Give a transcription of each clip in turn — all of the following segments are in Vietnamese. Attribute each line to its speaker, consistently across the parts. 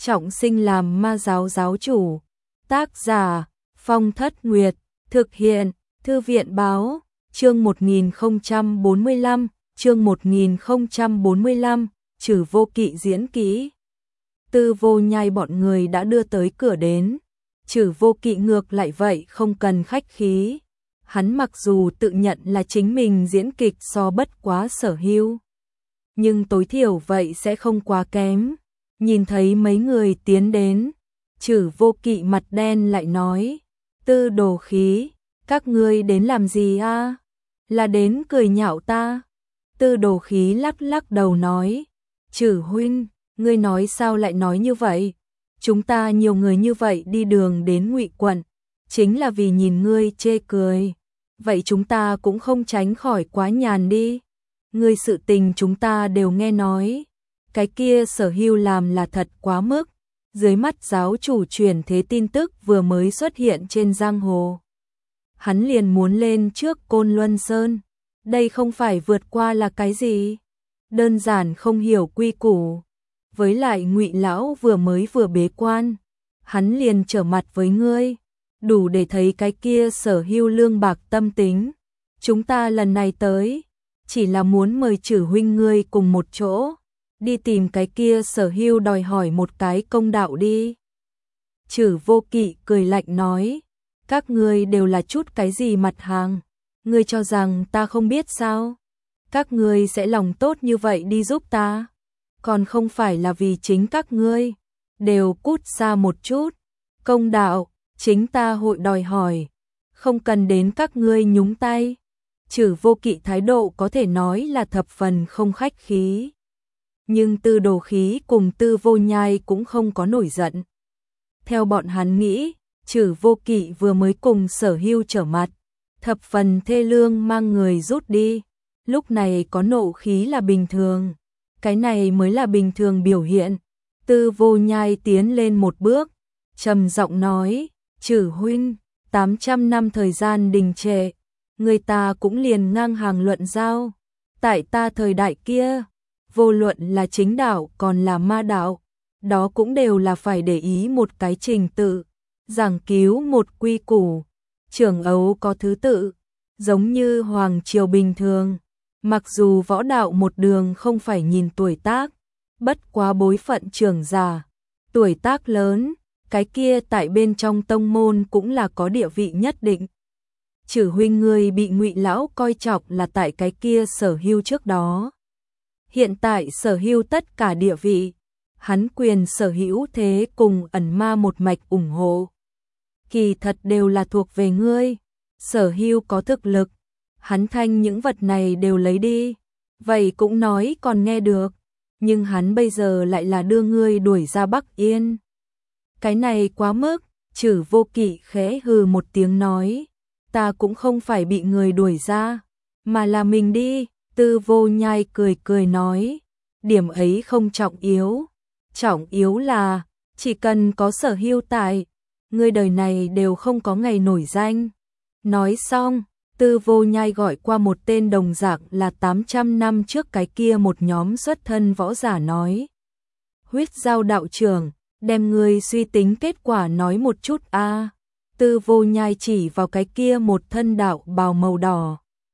Speaker 1: trọng sinh làm ma giáo giáo chủ. Tác giả Phong Thất Nguyệt, thực hiện Thư viện báo, chương 1045, chương 1045, Trừ Vô Kỵ diễn kỹ. Tư Vô Nhai bọn người đã đưa tới cửa đến, Trừ Vô Kỵ ngược lại vậy không cần khách khí. Hắn mặc dù tự nhận là chính mình diễn kịch so bất quá Sở Hưu, nhưng tối thiểu vậy sẽ không quá kém. Nhìn thấy mấy người tiến đến, Trừ Vô Kỵ mặt đen lại nói, Tư Đồ Khí, các ngươi đến làm gì a? Là đến cười nhạo ta? Tư Đồ Khí lắc lắc đầu nói, Trừ huynh, ngươi nói sao lại nói như vậy? Chúng ta nhiều người như vậy đi đường đến Ngụy quận, chính là vì nhìn ngươi chê cười. Vậy chúng ta cũng không tránh khỏi quá nhàn đi. Ngươi sự tình chúng ta đều nghe nói. Cái kia Sở Hưu làm là thật quá mức. Dưới mắt giáo chủ truyền thế tin tức vừa mới xuất hiện trên giang hồ, hắn liền muốn lên trước Côn Luân Sơn. Đây không phải vượt qua là cái gì? Đơn giản không hiểu quy củ. Với lại Ngụy lão vừa bế quan, hắn liền trở mặt với ngươi, đủ để thấy cái kia Sở Hưu lương bạc tâm tính. Chúng ta lần này tới, chỉ là muốn mời Trừ huynh ngươi cùng một chỗ, đi tìm cái kia Sở Hưu đòi hỏi một cái công đạo đi. Trừ Vô Kỵ cười lạnh nói, các ngươi đều là chút cái gì mặt hàng, ngươi cho rằng ta không biết sao? Các ngươi sẽ lòng tốt như vậy đi giúp ta, còn không phải là vì chính các ngươi, đều cút xa một chút. Công đạo, chính ta hội đòi hỏi, không cần đến các ngươi nhúng tay. Trừ Vô Kỵ thái độ có thể nói là thập phần không khách khí. Nhưng Tư Đồ Khí cùng Tư Vô Nhai cũng không có nổi giận. Theo bọn hắn nghĩ, Trừ Vô Kỵ vừa mới cùng Sở Hưu trở mặt, thập phần thê lương mang người rút đi. Lúc này có nộ khí là bình thường, cái này mới là bình thường biểu hiện. Tư Vô Nhai tiến lên một bước, trầm giọng nói, Trừ huynh, 800 năm thời gian đình trệ, người ta cũng liền ngang hàng luận giao. Tại ta thời đại kia, vô luận là chính đạo còn là ma đạo, đó cũng đều là phải để ý một cái trình tự, giảng cứu một quy củ, trưởng ấu có thứ tự, giống như hoàng triều bình thường. Mặc dù võ đạo một đường không phải nhìn tuổi tác, bất quá bối phận trưởng giả, tuổi tác lớn, cái kia tại bên trong tông môn cũng là có địa vị nhất định. Trừ huynh ngươi bị Ngụy lão coi trọng là tại cái kia Sở Hưu trước đó. Hiện tại Sở Hưu tất cả địa vị, hắn quyền sở hữu thế cùng ẩn ma một mạch ủng hộ, kỳ thật đều là thuộc về ngươi. Sở Hưu có thực lực, hắn thanh những vật này đều lấy đi, vậy cũng nói còn nghe được, nhưng hắn bây giờ lại là đưa ngươi đuổi ra Bắc Yên. Cái này quá mức. Trừ Vô Kỵ khẽ hừ một tiếng nói, ta cũng không phải bị người đuổi ra, mà là mình đi. Tư Vô Nhai cười cười nói, điểm ấy không trọng yếu, trọng yếu là chỉ cần có Sở Hưu tại, ngươi đời này đều không có ngày nổi danh. Nói xong, Tư Vô Nhai gọi qua một tên đồng dạng là 800 năm trước cái kia một nhóm xuất thân võ giả nói, Huyết Giao đạo trưởng, đem ngươi suy tính kết quả nói một chút a. Tư Vô Nhai chỉ vào cái kia một thân đạo bào màu đỏ.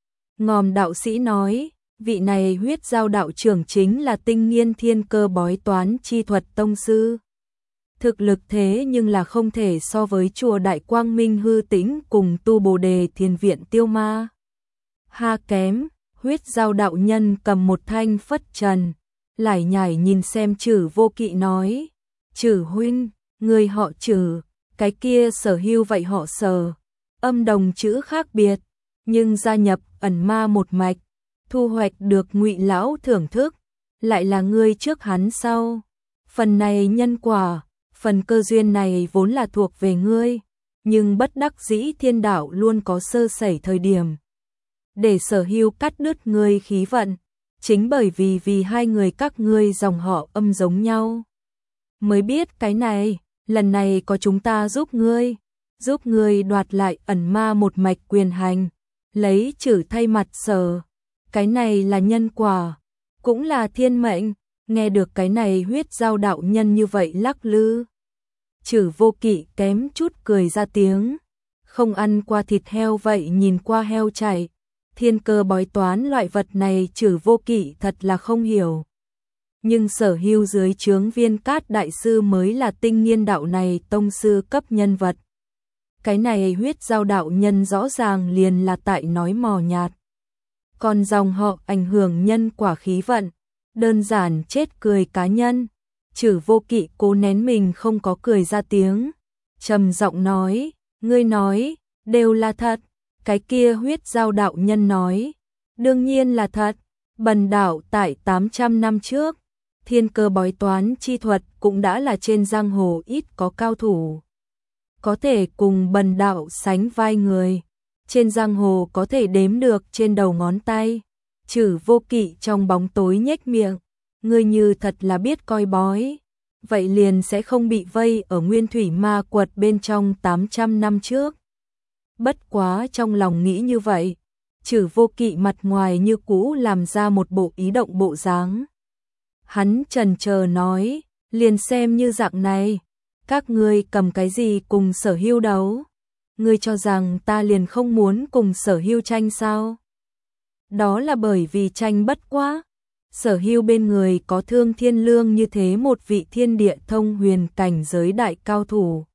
Speaker 1: Ngòm đạo sĩ nói, vị này Huyết Giao đạo trưởng chính là Tinh Nghiên Thiên Cơ bói toán chi thuật tông sư. Thực lực thế nhưng là không thể so với chùa Đại Quang Minh Hư Tĩnh cùng tu Bồ Đề Thiền Viện Tiêu Ma. Ha kém. Huyết Giao đạo nhân cầm một thanh phất trần, lải nhải nhìn xem Trừ Vô Kỵ nói, Trừ huynh, người họ Trừ, cái kia Sở Hưu vậy họ Sở, âm đồng chữ khác biệt, nhưng gia nhập ẩn ma một mạch, thu hoạch được Ngụy lão thưởng thức, lại là ngươi trước hắn sau. Phần này nhân quả, phần cơ duyên này vốn là thuộc về ngươi, nhưng bất đắc dĩ thiên đạo luôn có sơ sẩy thời điểm, để Sở Hưu cắt đứt ngươi khí vận, chính bởi vì hai người các ngươi dòng họ âm giống nhau. Mới biết cái này, lần này có chúng ta giúp ngươi đoạt lại ẩn ma một mạch quyền hành, lấy Trừ thay mặt Sở. Cái này là nhân quả, cũng là thiên mệnh, nghe được cái này huyết giao đạo nhân như vậy lắc lư. Chử Vô Kỵ kém chút cười ra tiếng, không ăn qua thịt heo vậy nhìn qua heo chạy, thiên cơ bói toán loại vật này Chử Vô Kỵ thật là không hiểu. Nhưng Sở Hưu dưới trướng Viên Cát đại sư mới là tinh nghiên đạo này tông sư cấp nhân vật. Cái này huyết giao đạo nhân rõ ràng liền là tại nói mò nhạt. Còn dòng họ ảnh hưởng nhân quả khí vận, đơn giản chết cười cá nhân. Chử Vô Kỵ cố nén mình không có cười ra tiếng, trầm giọng nói, ngươi nói, đều là thật. Cái kia huyết giao đạo nhân nói, đương nhiên là thật. Bần đạo tại 800 năm trước, thiên cơ bói toán chi thuật cũng đã là trên giang hồ ít có cao thủ. Có thể cùng bần đạo sánh vai người, trên giang hồ có thể đếm được trên đầu ngón tay. Chử Vô Kỵ trong bóng tối nhếch miệng, ngươi như thật là biết coi bói, vậy liền sẽ không bị vây ở Nguyên Thủy Ma Quật bên trong 800 năm trước. Bất quá trong lòng nghĩ như vậy, Chử Vô Kỵ mặt ngoài như cũ làm ra một bộ ý động bộ dáng. Hắn chần chờ nói, liền xem như dạng này, các ngươi cầm cái gì cùng Sở Hưu đấu? Ngươi cho rằng ta liền không muốn cùng Sở Hưu tranh sao? Đó là bởi vì tranh bất quá. Sở Hưu bên người có Thương Thiên Lương như thế một vị thiên địa thông huyền cảnh giới đại cao thủ.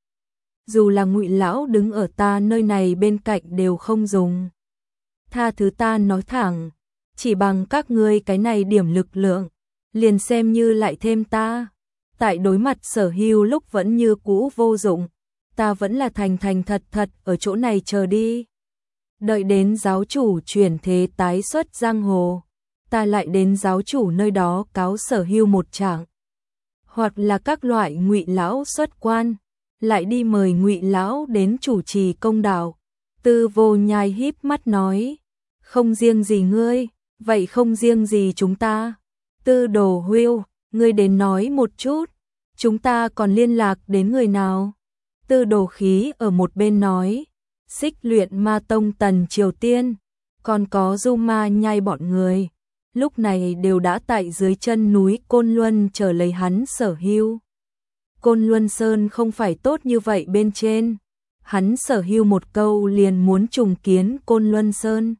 Speaker 1: Dù là Ngụy lão đứng ở ta nơi này bên cạnh đều không dùng. Tha thứ ta nói thẳng, chỉ bằng các ngươi cái này điểm lực lượng, liền xem như lại thêm ta. Tại đối mặt Sở Hưu lúc vẫn như cũ vô dụng, ta vẫn là thành thành thật thật ở chỗ này chờ đi. Đợi đến giáo chủ chuyển thế tái xuất giang hồ, ta lại đến giáo chủ nơi đó cáo Sở Hưu một trạng. Hoặc là các loại Ngụy lão xuất quan, lại đi mời Ngụy lão đến chủ trì công đạo. Tư Vô Nhai híp mắt nói, không riêng gì ngươi, vậy không riêng gì chúng ta. Tư Đồ Hưu, ngươi đến nói một chút, chúng ta còn liên lạc đến người nào? Tư Đồ Khí ở một bên nói, Xích Luyện Ma Tông Tần Triều Tiên, còn có Du Ma Nhai bọn người, lúc này đều đã tại dưới chân núi Côn Luân chờ lấy hắn Sở Hưu. Côn Luân Sơn không phải tốt như vậy bên trên, hắn Sở Hưu một câu liền muốn trùng kiến Côn Luân Sơn.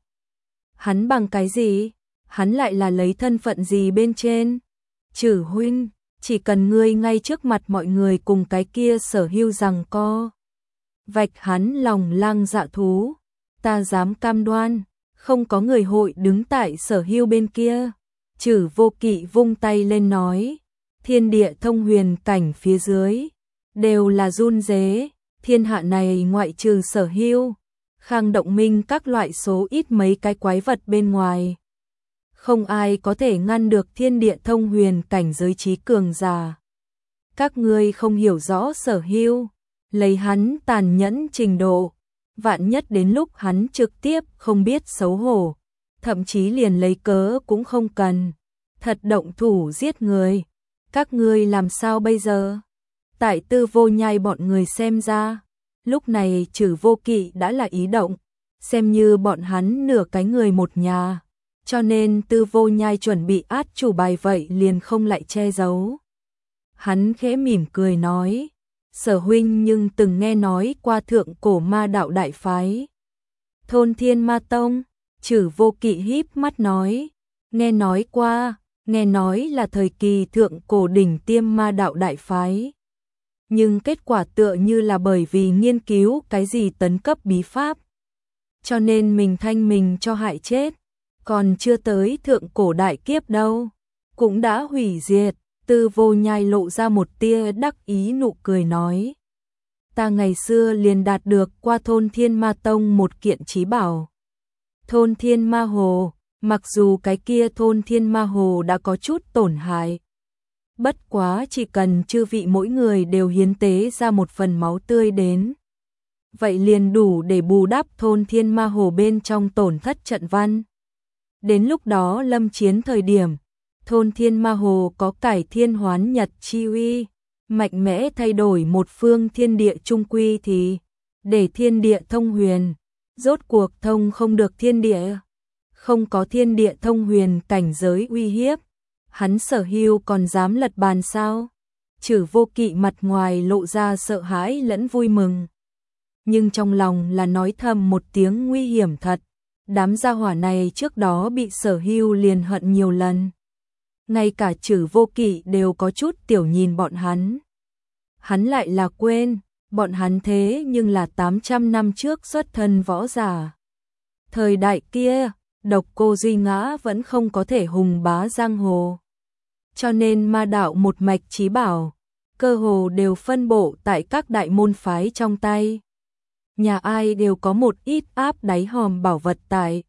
Speaker 1: Hắn bằng cái gì? Hắn lại là lấy thân phận gì bên trên? Chử huynh, chỉ cần ngươi ngay trước mặt mọi người cùng cái kia Sở Hưu rằng co, vạch hắn lòng lang dạ thú, ta dám cam đoan, không có người hội đứng tại Sở Hưu bên kia. Chử Vô Kỵ vung tay lên nói, thiên địa thông huyền cảnh phía dưới, đều là run rế, thiên hạ này ngoại trừ Sở Hưu, Khang Động Minh các loại số ít mấy cái quái vật bên ngoài. Không ai có thể ngăn được thiên địa thông huyền cảnh giới trí cường giả. Các ngươi không hiểu rõ Sở Hưu, lấy hắn tàn nhẫn trình độ, vạn nhất đến lúc hắn trực tiếp không biết xấu hổ, thậm chí liền lấy cớ cũng không cần, thật động thủ giết người, các ngươi làm sao bây giờ? Tại Tư Vô Nhai bọn người xem ra, lúc này Chử Vô Kỵ đã là ý động, xem như bọn hắn nửa cái người một nhà, cho nên Tư Vô Nhai chuẩn bị át chủ bài vậy liền không lại che giấu. Hắn khẽ mỉm cười nói, Sở huynh nhưng từng nghe nói qua thượng cổ ma đạo đại phái Thôn Thiên Ma Tông? Chử Vô Kỵ híp mắt nói, nghe nói qua, nghe nói là thời kỳ thượng cổ đỉnh tiêm ma đạo đại phái. Nhưng kết quả tựa như là bởi vì nghiên cứu cái gì tấn cấp bí pháp, cho nên mình thanh mình cho hại chết, còn chưa tới thượng cổ đại kiếp đâu, cũng đã hủy diệt. Tư Vô Nhai lộ ra một tia đắc ý nụ cười nói, ta ngày xưa liền đạt được qua Thôn Thiên Ma Tông một kiện chí bảo. Thôn Thiên Ma Hồ, mặc dù cái kia Thôn Thiên Ma Hồ đã có chút tổn hại, bất quá chỉ cần chư vị mỗi người đều hiến tế ra một phần máu tươi đến, vậy liền đủ để bù đắp Thôn Thiên Ma Hồ bên trong tổn thất trận văn. Đến lúc đó lâm chiến thời điểm, Thôn Thiên Ma Hồ có cải thiên hoán nhật chi uy, mạnh mẽ thay đổi một phương thiên địa trung quy thì để thiên địa thông huyền, rốt cuộc thông không được thiên địa, không có thiên địa thông huyền cảnh giới uy hiếp, Hắn Sở Hưu còn dám lật bàn sao? Trử Vô Kỵ mặt ngoài lộ ra sợ hãi lẫn vui mừng, nhưng trong lòng là nói thầm một tiếng nguy hiểm thật. Đám gia hỏa này trước đó bị Sở Hưu liền hận nhiều lần. Ngay cả Trử Vô Kỵ đều có chút tiểu nhìn bọn hắn. Hắn lại là quên, bọn hắn thế nhưng là 800 năm trước xuất thân võ giả. Thời đại kia, Độc Cô Duy Ngã vẫn không có thể hùng bá giang hồ. Cho nên ma đạo một mạch chí bảo, cơ hồ đều phân bổ tại các đại môn phái trong tay. Nhà ai đều có một ít áp đáy hòm bảo vật tại.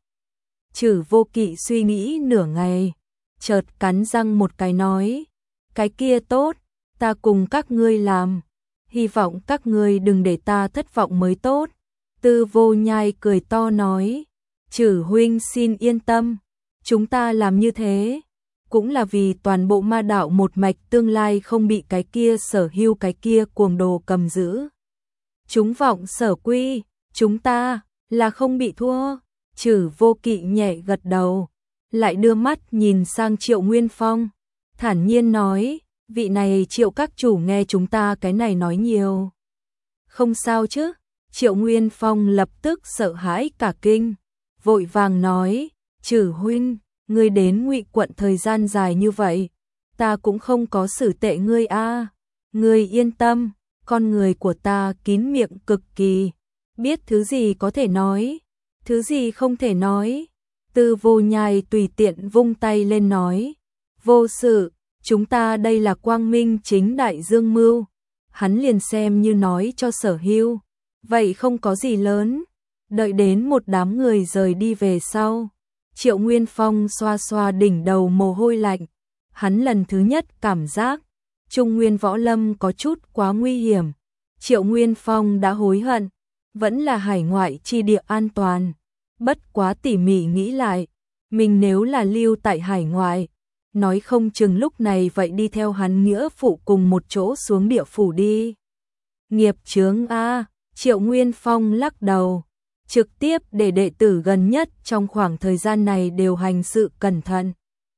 Speaker 1: Trử Vô Kỵ suy nghĩ nửa ngày, chợt cắn răng một cái nói, cái kia tốt, ta cùng các ngươi làm, hy vọng các ngươi đừng để ta thất vọng mới tốt. Tư Vô Nhai cười to nói, Trử huynh xin yên tâm, chúng ta làm như thế cũng là vì toàn bộ ma đạo một mạch tương lai không bị cái kia Sở Hưu cái kia cuồng đồ cầm giữ. Chúng vọng Sở quy, chúng ta là không bị thua. Trử Vô Kỵ nhẹ gật đầu, lại đưa mắt nhìn sang Triệu Nguyên Phong, thản nhiên nói, vị này Triệu các chủ nghe chúng ta cái này nói nhiều. Không sao chứ? Triệu Nguyên Phong lập tức sợ hãi cả kinh, vội vàng nói, Trử huynh, ngươi đến Ngụy quận thời gian dài như vậy, ta cũng không có xử tệ ngươi a. Ngươi yên tâm, con người của ta kín miệng cực kỳ, biết thứ gì có thể nói, thứ gì không thể nói. Tư Vô Nhai tùy tiện vung tay lên nói, vô sự, chúng ta đây là quang minh chính đại dương mưu. Hắn liền xem như nói cho Sở Hưu, vậy không có gì lớn. Đợi đến một đám người rời đi về sau, Triệu Nguyên Phong xoa xoa đỉnh đầu mồ hôi lạnh. Hắn lần thứ nhất cảm giác Trung Nguyên Võ Lâm có chút quá nguy hiểm. Triệu Nguyên Phong đã hối hận, vẫn là hải ngoại chi địa an toàn. Bất quá tỉ mỉ nghĩ lại, mình nếu là lưu tại hải ngoại, nói không chừng lúc này vậy đi theo hắn nghĩa phụ cùng một chỗ xuống địa phủ đi. Nghiệp chướng a. Triệu Nguyên Phong lắc đầu, trực tiếp để đệ tử gần nhất trong khoảng thời gian này đều hành sự cẩn thận.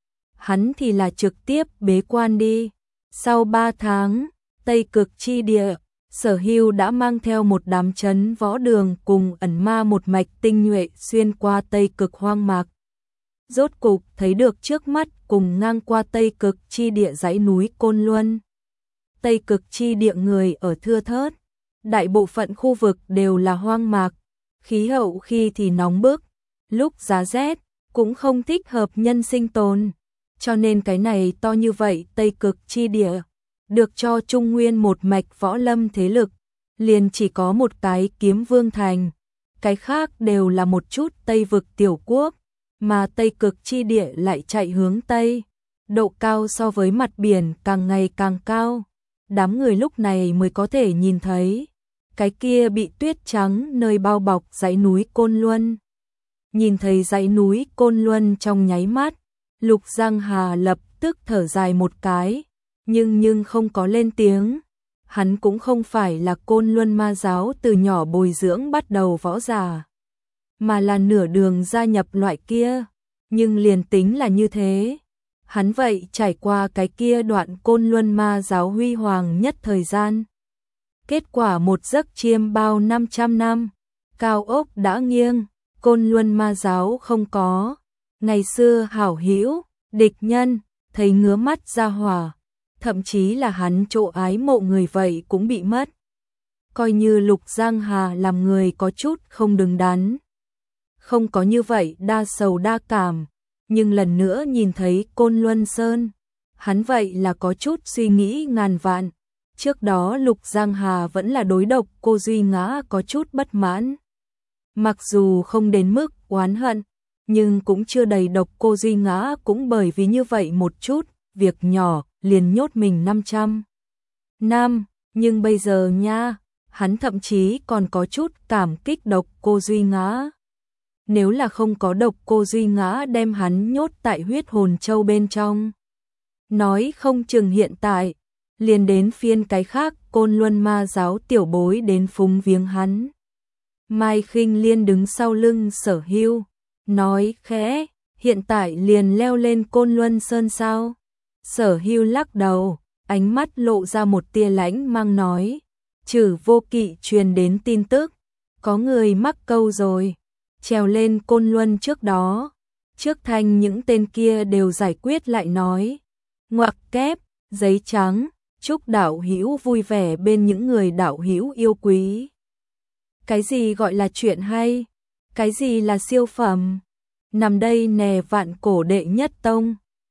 Speaker 1: Hắn thì là trực tiếp bế quan đi. Sau 3 tháng, Tây Cực chi địa, Sở Hưu đã mang theo một đám chấn võ đường cùng ẩn ma một mạch tinh nhuệ xuyên qua Tây Cực hoang mạc. Rốt cục thấy được trước mắt cùng ngang qua Tây Cực chi địa dãy núi Côn Luân. Tây Cực chi địa người ở thưa thớt, đại bộ phận khu vực đều là hoang mạc, khí hậu khi thì nóng bức, lúc giá rét, cũng không thích hợp nhân sinh tồn. Cho nên cái này to như vậy Tây Cực chi địa, được cho Trung Nguyên một mạch võ lâm thế lực, liền chỉ có một cái Kiếm Vương Thành, cái khác đều là một chút Tây vực tiểu quốc, mà Tây Cực chi địa lại chạy hướng Tây, độ cao so với mặt biển càng ngày càng cao. Đám người lúc này mới có thể nhìn thấy cái kia bị tuyết trắng nơi bao bọc dãy núi Côn Luân. Nhìn thấy dãy núi Côn Luân trong nháy mắt, Lục Giang Hà lập tức thở dài một cái, nhưng không có lên tiếng. Hắn cũng không phải là Côn Luân ma giáo từ nhỏ bồi dưỡng bắt đầu võ giả, mà là nửa đường gia nhập loại kia. Nhưng liền tính là như thế, hắn vậy trải qua cái kia đoạn Côn Luân ma giáo huy hoàng nhất thời gian. Kết quả một giấc chiêm bao 500 năm, cao ốc đã nghiêng, Côn Luân ma giáo không có. Ngày xưa hảo hữu, địch nhân, thấy ngứa mắt ra hỏa, thậm chí là hắn chỗ ái mộ người vậy cũng bị mất. Coi như Lục Giang Hà làm người có chút không đứng đắn, không có như vậy đa sầu đa cảm, nhưng lần nữa nhìn thấy Côn Luân Sơn, hắn vậy là có chút suy nghĩ ngàn vạn. Trước đó Lục Giang Hà vẫn là đối Độc Cô Duy Ngã có chút bất mãn. Mặc dù không đến mức oán hận, nhưng cũng chưa đầy. Độc Cô Duy Ngã cũng bởi vì như vậy một chút việc nhỏ liền nhốt mình 500 năm, nhưng bây giờ nha, hắn thậm chí còn có chút cảm kích Độc Cô Duy Ngã. Nếu là không có Độc Cô Duy Ngã đem hắn nhốt tại Huyết Hồn Châu bên trong, nói không chừng hiện tại liền đến phiên cái khác Côn Luân ma giáo tiểu bối đến phúng viếng hắn. Mai Khinh Liên đứng sau lưng Sở Hưu, nói khẽ, hiện tại liền leo lên Côn Luân Sơn sao? Sở Hưu lắc đầu, ánh mắt lộ ra một tia lãnh mang nói, Trử Vô Kỵ truyền đến tin tức, có người mắc câu rồi, trèo lên Côn Luân trước đó, trước thanh những tên kia đều giải quyết lại nói, ngoặc kép, giấy trắng, chúc đạo hữu vui vẻ bên những người đạo hữu yêu quý. Cái gì gọi là chuyện hay? Cái gì là siêu phẩm? Nằm đây nè Vạn Cổ đệ nhất tông.